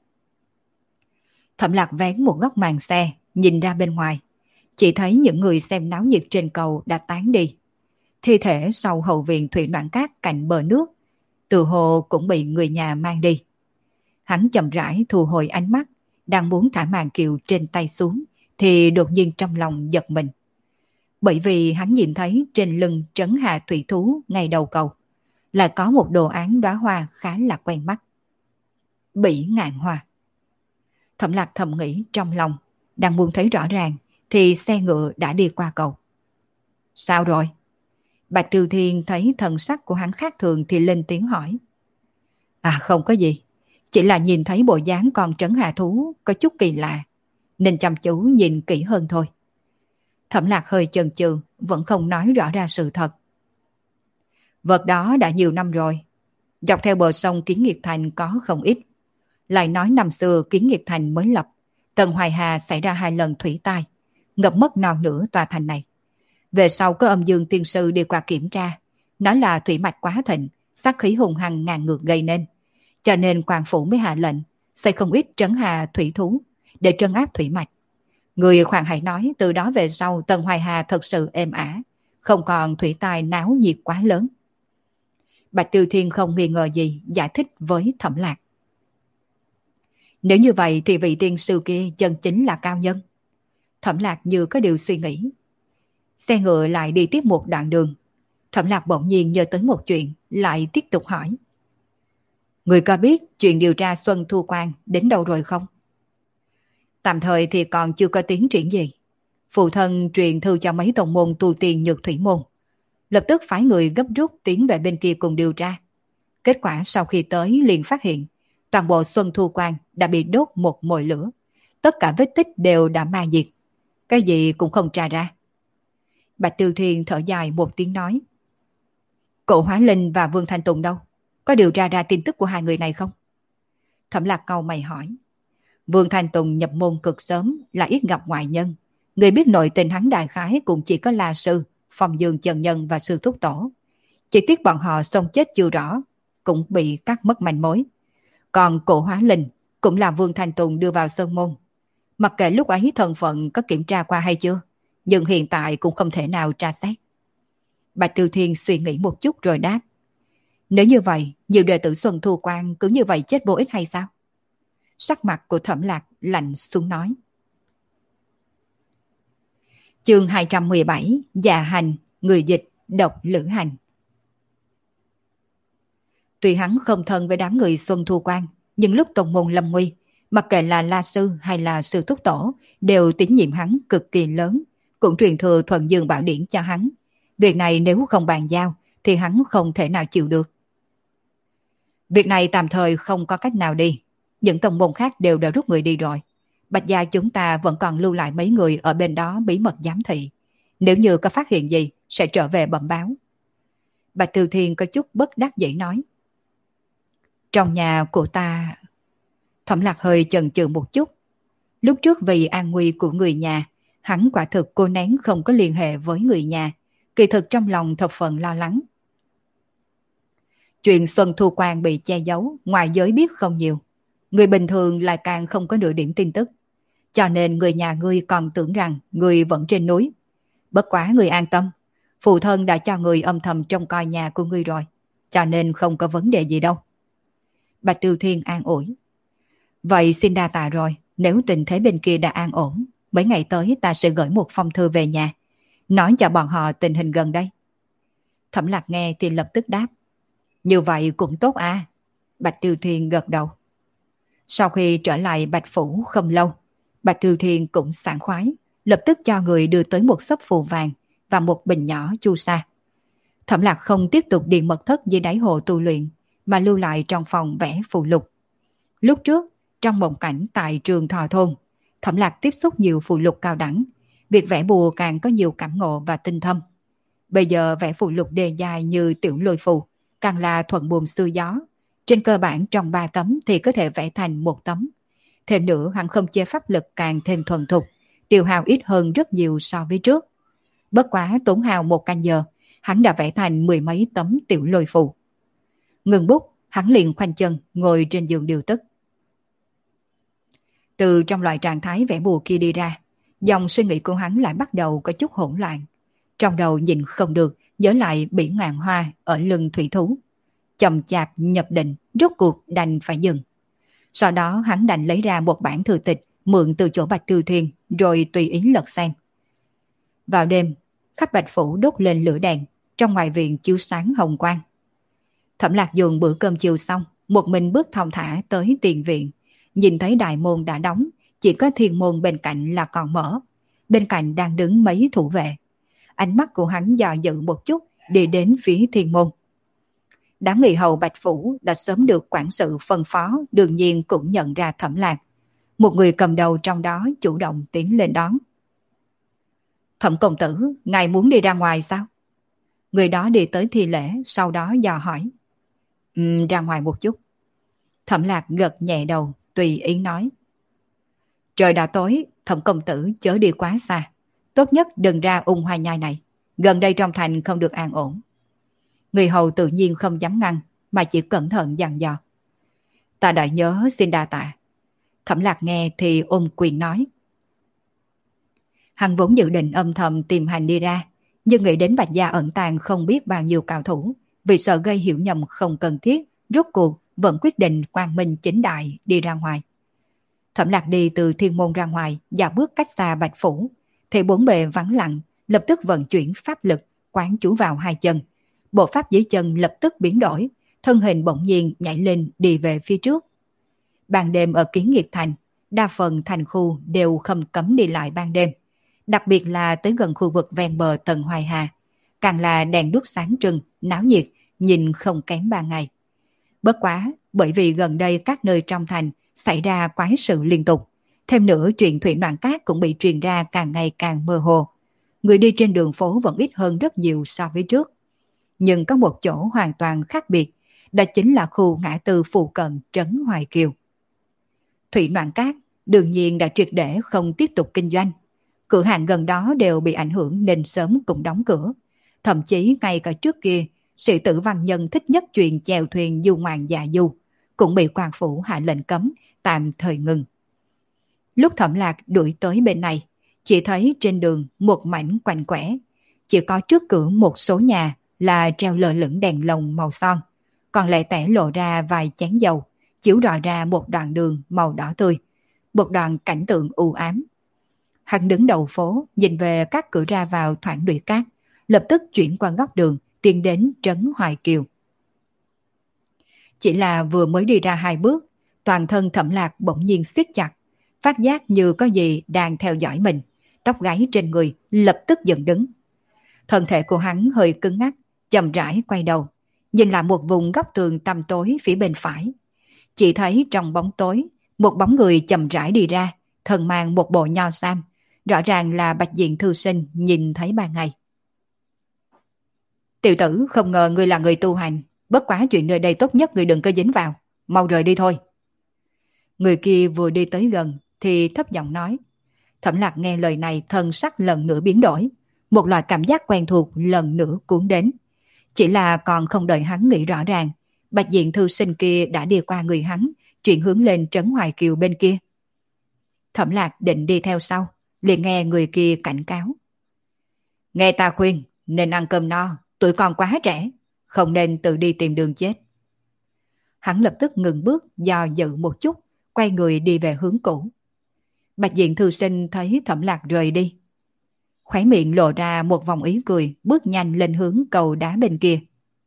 Thẩm Lạc vén một góc màn xe, nhìn ra bên ngoài. Chỉ thấy những người xem náo nhiệt trên cầu đã tán đi. Thi thể sau hậu viện thủy noãn cát cạnh bờ nước, từ hồ cũng bị người nhà mang đi. Hắn chậm rãi thu hồi ánh mắt, đang muốn thả màn kiệu trên tay xuống, thì đột nhiên trong lòng giật mình. Bởi vì hắn nhìn thấy trên lưng trấn hà thủy thú ngay đầu cầu, lại có một đồ án đóa hoa khá là quen mắt. Bỉ ngạn hoa. Thẩm Lạc thầm nghĩ trong lòng, đang muốn thấy rõ ràng, thì xe ngựa đã đi qua cầu. Sao rồi? Bạch Từ Thiên thấy thần sắc của hắn khác thường thì lên tiếng hỏi. À không có gì, chỉ là nhìn thấy bộ dáng con trấn hà thú có chút kỳ lạ, nên chăm chú nhìn kỹ hơn thôi. Thẩm Lạc hơi chần chừ, vẫn không nói rõ ra sự thật. Vật đó đã nhiều năm rồi, dọc theo bờ sông Kiến Nghiệp Thành có không ít. Lại nói năm xưa Kiến Nghiệp Thành mới lập, Tần Hoài Hà xảy ra 2 lần thủy tai, ngập mất non nửa tòa thành này. Về sau có âm dương tiên sư đi qua kiểm tra, nói là thủy mạch quá thịnh, sát khí hùng hăng ngàn ngược gây nên. Cho nên quan phủ mới hạ lệnh xây không ít trấn hà thủy thú để trấn áp thủy mạch. Người khoan hãy nói từ đó về sau Tần Hoài Hà thật sự êm ả, không còn thủy tai náo nhiệt quá lớn. Bạch Tiêu Thiên không nghi ngờ gì giải thích với Thẩm Lạc. Nếu như vậy thì vị tiên sư kia chân chính là cao nhân. Thẩm Lạc như có điều suy nghĩ. Xe ngựa lại đi tiếp một đoạn đường. Thẩm Lạc bỗng nhiên nhớ tới một chuyện, lại tiếp tục hỏi. Người có biết chuyện điều tra Xuân Thu Quan đến đâu rồi không? Tạm thời thì còn chưa có tiến triển gì. Phụ thân truyền thư cho mấy tông môn tu tiên nhược thủy môn, lập tức phái người gấp rút tiến về bên kia cùng điều tra. Kết quả sau khi tới liền phát hiện toàn bộ Xuân Thu Quan đã bị đốt một mồi lửa, tất cả vết tích đều đã ma diệt, cái gì cũng không tra ra. Bạch Tiêu Thiên thở dài một tiếng nói. Cổ Hóa Linh và Vương Thanh Tùng đâu? Có điều tra ra tin tức của hai người này không? Thẩm Lạc cau mày hỏi. Vương Thanh Tùng nhập môn cực sớm, là ít gặp ngoại nhân. Người biết nội tình hắn đại khái cũng chỉ có La Sư, Phong Dương Trần Nhân và Sư Thúc Tổ. Chỉ tiếc bọn họ sống chết chưa rõ, cũng bị cắt mất manh mối. Còn Cổ Hóa Linh cũng là Vương Thanh Tùng đưa vào sơn môn. Mặc kệ lúc ấy thân phận có kiểm tra qua hay chưa, nhưng hiện tại cũng không thể nào tra xét. Bạch Tiêu Thiên suy nghĩ một chút rồi đáp. Nếu như vậy, nhiều đệ tử Xuân Thu Quan cứ như vậy chết vô ích hay sao? Sắc mặt của Thẩm Lạc lạnh xuống nói. Chương 217, Dạ Hành, người dịch, độc lữ hành. Tuy hắn không thân với đám người Xuân Thu Quan, nhưng lúc tông môn lâm nguy, mặc kệ là La Sư hay là Sư Thúc Tổ, đều tín nhiệm hắn cực kỳ lớn, cũng truyền thừa thuần dương bảo điển cho hắn. Việc này nếu không bàn giao thì hắn không thể nào chịu được. Việc này tạm thời không có cách nào đi. Những tông môn khác đều đã rút người đi rồi. Bạch gia chúng ta vẫn còn lưu lại mấy người ở bên đó bí mật giám thị. Nếu như có phát hiện gì sẽ trở về bẩm báo. Bạch Từ Thiên có chút bất đắc dĩ nói. Trong nhà của ta... Thẩm Lạc hơi chần chừ một chút. Lúc trước vì an nguy của người nhà, hắn quả thực cô nén không có liên hệ với người nhà. Kỳ thực trong lòng thập phần lo lắng. Chuyện Xuân Thu Quan bị che giấu, ngoài giới biết không nhiều. Người bình thường lại càng không có nửa điểm tin tức. Cho nên người nhà ngươi còn tưởng rằng ngươi vẫn trên núi. Bất quá người an tâm. Phụ thân đã cho người âm thầm trông coi nhà của ngươi rồi. Cho nên không có vấn đề gì đâu. Bạch Tiêu Thiên an ủi. Vậy xin đa tạ rồi. Nếu tình thế bên kia đã an ổn, mấy ngày tới ta sẽ gửi một phong thư về nhà. Nói cho bọn họ tình hình gần đây. Thẩm Lạc nghe thì lập tức đáp. Như vậy cũng tốt à. Bạch Tiêu Thiên gật đầu. Sau khi trở lại Bạch Phủ không lâu, Bạch Tiêu Thiên cũng sảng khoái, lập tức cho người đưa tới một xấp phù vàng và một bình nhỏ chu sa. Thẩm Lạc không tiếp tục điện mật thất dưới đáy hồ tu luyện, mà lưu lại trong phòng vẽ phù lục. Lúc trước, trong mộng cảnh tại trường Thọ Thôn, Thẩm Lạc tiếp xúc nhiều phù lục cao đẳng, việc vẽ bùa càng có nhiều cảm ngộ và tinh thâm. Bây giờ vẽ phù lục đề dài như tiểu lôi phù, càng là thuận buồm xuôi gió. Trên cơ bản trong 3 tấm thì có thể vẽ thành 1 tấm. Thêm nữa hắn không chế pháp lực càng thêm thuần thục, tiêu hao ít hơn rất nhiều so với trước. Bất quá tốn hao 1 canh giờ, hắn đã vẽ thành 10 mấy tấm tiểu lôi phù. Ngừng bút, hắn liền khoanh chân ngồi trên giường điều tức. Từ trong loại trạng thái vẽ bùa kia đi ra, dòng suy nghĩ của hắn lại bắt đầu có chút hỗn loạn. Trong đầu nhìn không được, nhớ lại biển ngàn hoa ở lưng thủy thú. Chậm chạp nhập định, rốt cuộc đành phải dừng. Sau đó hắn đành lấy ra một bản thư tịch mượn từ chỗ Bạch Tư Thiên rồi tùy ý lật xem. Vào đêm, khắp Bạch Phủ đốt lên lửa đèn, trong ngoài viện chiếu sáng hồng quang. Thẩm Lạc dùng bữa cơm chiều xong, một mình bước thong thả tới tiền viện, nhìn thấy đại môn đã đóng, chỉ có thiên môn bên cạnh là còn mở. Bên cạnh đang đứng mấy thủ vệ. Ánh mắt của hắn dò dự một chút, đi đến phía thiên môn. Đám người hầu Bạch Phủ đã sớm được quản sự phân phó, đương nhiên cũng nhận ra Thẩm Lạc. Một người cầm đầu trong đó chủ động tiến lên đón. Thẩm công tử, ngài muốn đi ra ngoài sao? Người đó đi tới thi lễ, sau đó dò hỏi. Ra ngoài một chút. Thẩm Lạc gật nhẹ đầu, tùy ý nói. Trời đã tối, Thẩm công tử chớ đi quá xa. Tốt nhất đừng ra Ung Hoa Nhai này. Gần đây trong thành không được an ổn. Người hầu tự nhiên không dám ngăn, mà chỉ cẩn thận dặn dò. Ta đã nhớ, xin đa tạ. Thẩm Lạc nghe thì ôm quyền nói. Hắn vốn dự định âm thầm tìm hành đi ra, nhưng nghĩ đến Bạch gia ẩn tàng không biết bao nhiêu cao thủ, vì sợ gây hiểu nhầm không cần thiết, rốt cuộc vẫn quyết định quang minh chính đại đi ra ngoài. Thẩm Lạc đi từ thiên môn ra ngoài, dạo bước cách xa Bạch Phủ, thì bốn bề vắng lặng, lập tức vận chuyển pháp lực, quán chú vào 2 chân. Bộ pháp dưới chân lập tức biến đổi, thân hình bỗng nhiên nhảy lên đi về phía trước. Ban đêm ở Kiến Nghiệp Thành, đa phần thành khu đều không cấm đi lại ban đêm. Đặc biệt là tới gần khu vực ven bờ Tần Hoài Hà, càng là đèn đuốc sáng trưng, náo nhiệt, nhìn không kém ban ngày. Bất quá, bởi vì gần đây các nơi trong thành xảy ra quái sự liên tục, thêm nữa chuyện thủy noạn cát cũng bị truyền ra càng ngày càng mơ hồ. Người đi trên đường phố vẫn ít hơn rất nhiều so với trước. Nhưng có một chỗ hoàn toàn khác biệt, đó chính là khu ngã tư phụ cận trấn Hoài Kiều. Thủy Noạn Cát đương nhiên đã triệt để không tiếp tục kinh doanh. Cửa hàng gần đó đều bị ảnh hưởng nên sớm cũng đóng cửa. Thậm chí ngay cả trước kia, sĩ tử văn nhân thích nhất chuyện chèo thuyền du ngoạn dạ du, cũng bị quan phủ hạ lệnh cấm, tạm thời ngừng. Lúc Thẩm Lạc đuổi tới bên này, chỉ thấy trên đường một mảnh quạnh quẻ. Chỉ có trước cửa một số nhà là treo lơ lửng đèn lồng màu son, còn lẻ tẻ lộ ra vài chén dầu, chiếu rọi ra một đoạn đường màu đỏ tươi, một đoạn cảnh tượng u ám. Hắn đứng đầu phố, nhìn về các cửa ra vào thoảng đuổi cát, lập tức chuyển qua góc đường, tiến đến trấn Hoài Kiều. Chỉ là vừa mới đi ra 2 bước, toàn thân Thẩm Lạc bỗng nhiên siết chặt, phát giác như có gì đang theo dõi mình, tóc gáy trên người lập tức dựng đứng. Thân thể của hắn hơi cứng ngắc, chậm rãi quay đầu, nhìn lại một vùng góc tường tăm tối phía bên phải. Chỉ thấy trong bóng tối, một bóng người chậm rãi đi ra, thân mang một bộ nho sam, rõ ràng là Bạch Diện thư sinh nhìn thấy ban ngày. Tiểu tử, không ngờ ngươi là người tu hành, bất quá chuyện nơi đây tốt nhất ngươi đừng có dính vào, mau rời đi thôi. Người kia vừa đi tới gần thì thấp giọng nói. Thẩm Lạc nghe lời này, thân sắc lần nữa biến đổi, một loại cảm giác quen thuộc lần nữa cuốn đến. Chỉ là còn không đợi hắn nghĩ rõ ràng, Bạch Diện thư sinh kia đã đi qua người hắn, chuyển hướng lên Trấn Hoài Kiều bên kia. Thẩm Lạc định đi theo sau, liền nghe người kia cảnh cáo. Nghe ta khuyên, nên ăn cơm no, tuổi còn quá trẻ, không nên tự đi tìm đường chết. Hắn lập tức ngừng bước, do dự một chút, quay người đi về hướng cũ. Bạch Diện thư sinh thấy Thẩm Lạc rời đi, khóe miệng lộ ra một vòng ý cười, bước nhanh lên hướng cầu đá bên kia.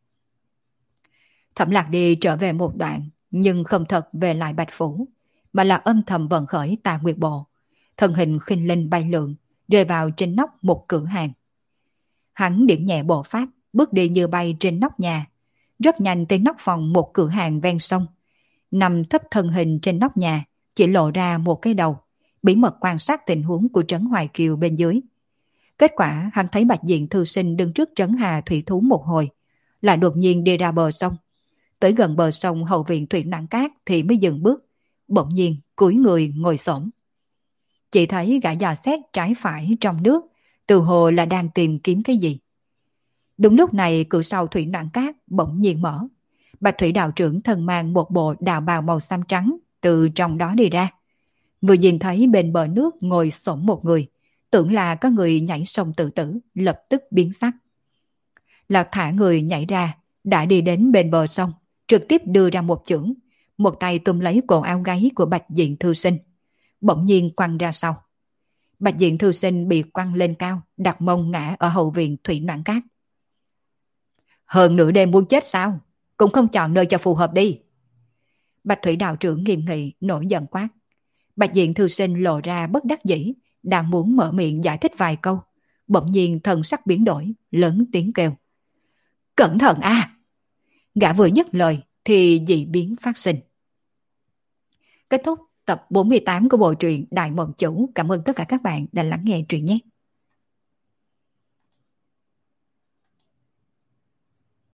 Thẩm Lạc đi trở về một đoạn, nhưng không thật về lại Bạch Phủ, mà là âm thầm vận khởi Tà Nguyệt Bộ, thân hình khinh linh bay lượn, rơi vào trên nóc một cửa hàng. Hắn điểm nhẹ bộ pháp, bước đi như bay trên nóc nhà, rất nhanh tới nóc phòng một cửa hàng ven sông. Nằm thấp thân hình trên nóc nhà, chỉ lộ ra một cái đầu, bí mật quan sát tình huống của Trấn Hoài Kiều bên dưới. Kết quả hắn thấy Bạch Diện thư sinh đứng trước Trấn Hà Thủy Thú một hồi, lại đột nhiên đi ra bờ sông. Tới gần bờ sông hậu viện Thủy Nặng Cát thì mới dừng bước, bỗng nhiên cúi người ngồi xổm. Chỉ thấy gã dò xét trái phải trong nước, từ hồ là đang tìm kiếm cái gì. Đúng lúc này cửa sau Thủy Nặng Cát bỗng nhiên mở. Bạch Thủy đạo trưởng thân mang một bộ đạo bào màu xám trắng từ trong đó đi ra. Vừa nhìn thấy bên bờ nước ngồi xổm một người, tưởng là có người nhảy sông tự tử, lập tức biến sắc. Là thả người nhảy ra, đã đi đến bên bờ sông, trực tiếp đưa ra một chưởng, một tay túm lấy cổ áo gáy của Bạch Diện thư sinh, bỗng nhiên quăng ra sau. Bạch Diện thư sinh bị quăng lên cao, đặt mông ngã ở hậu viện Thủy Noãn Cát. Hơn nửa đêm muốn chết sao? Cũng không chọn nơi cho phù hợp đi. Bạch Thủy đạo trưởng nghiêm nghị nổi giận quát. Bạch Diện thư sinh lộ ra bất đắc dĩ, đang muốn mở miệng giải thích vài câu, bỗng nhiên thần sắc biến đổi, lớn tiếng kêu. Cẩn thận a! Gã vừa dứt lời thì dị biến phát sinh. Kết thúc tập 48 của bộ truyện Đại Mộng Chủ. Cảm ơn tất cả các bạn đã lắng nghe truyện nhé.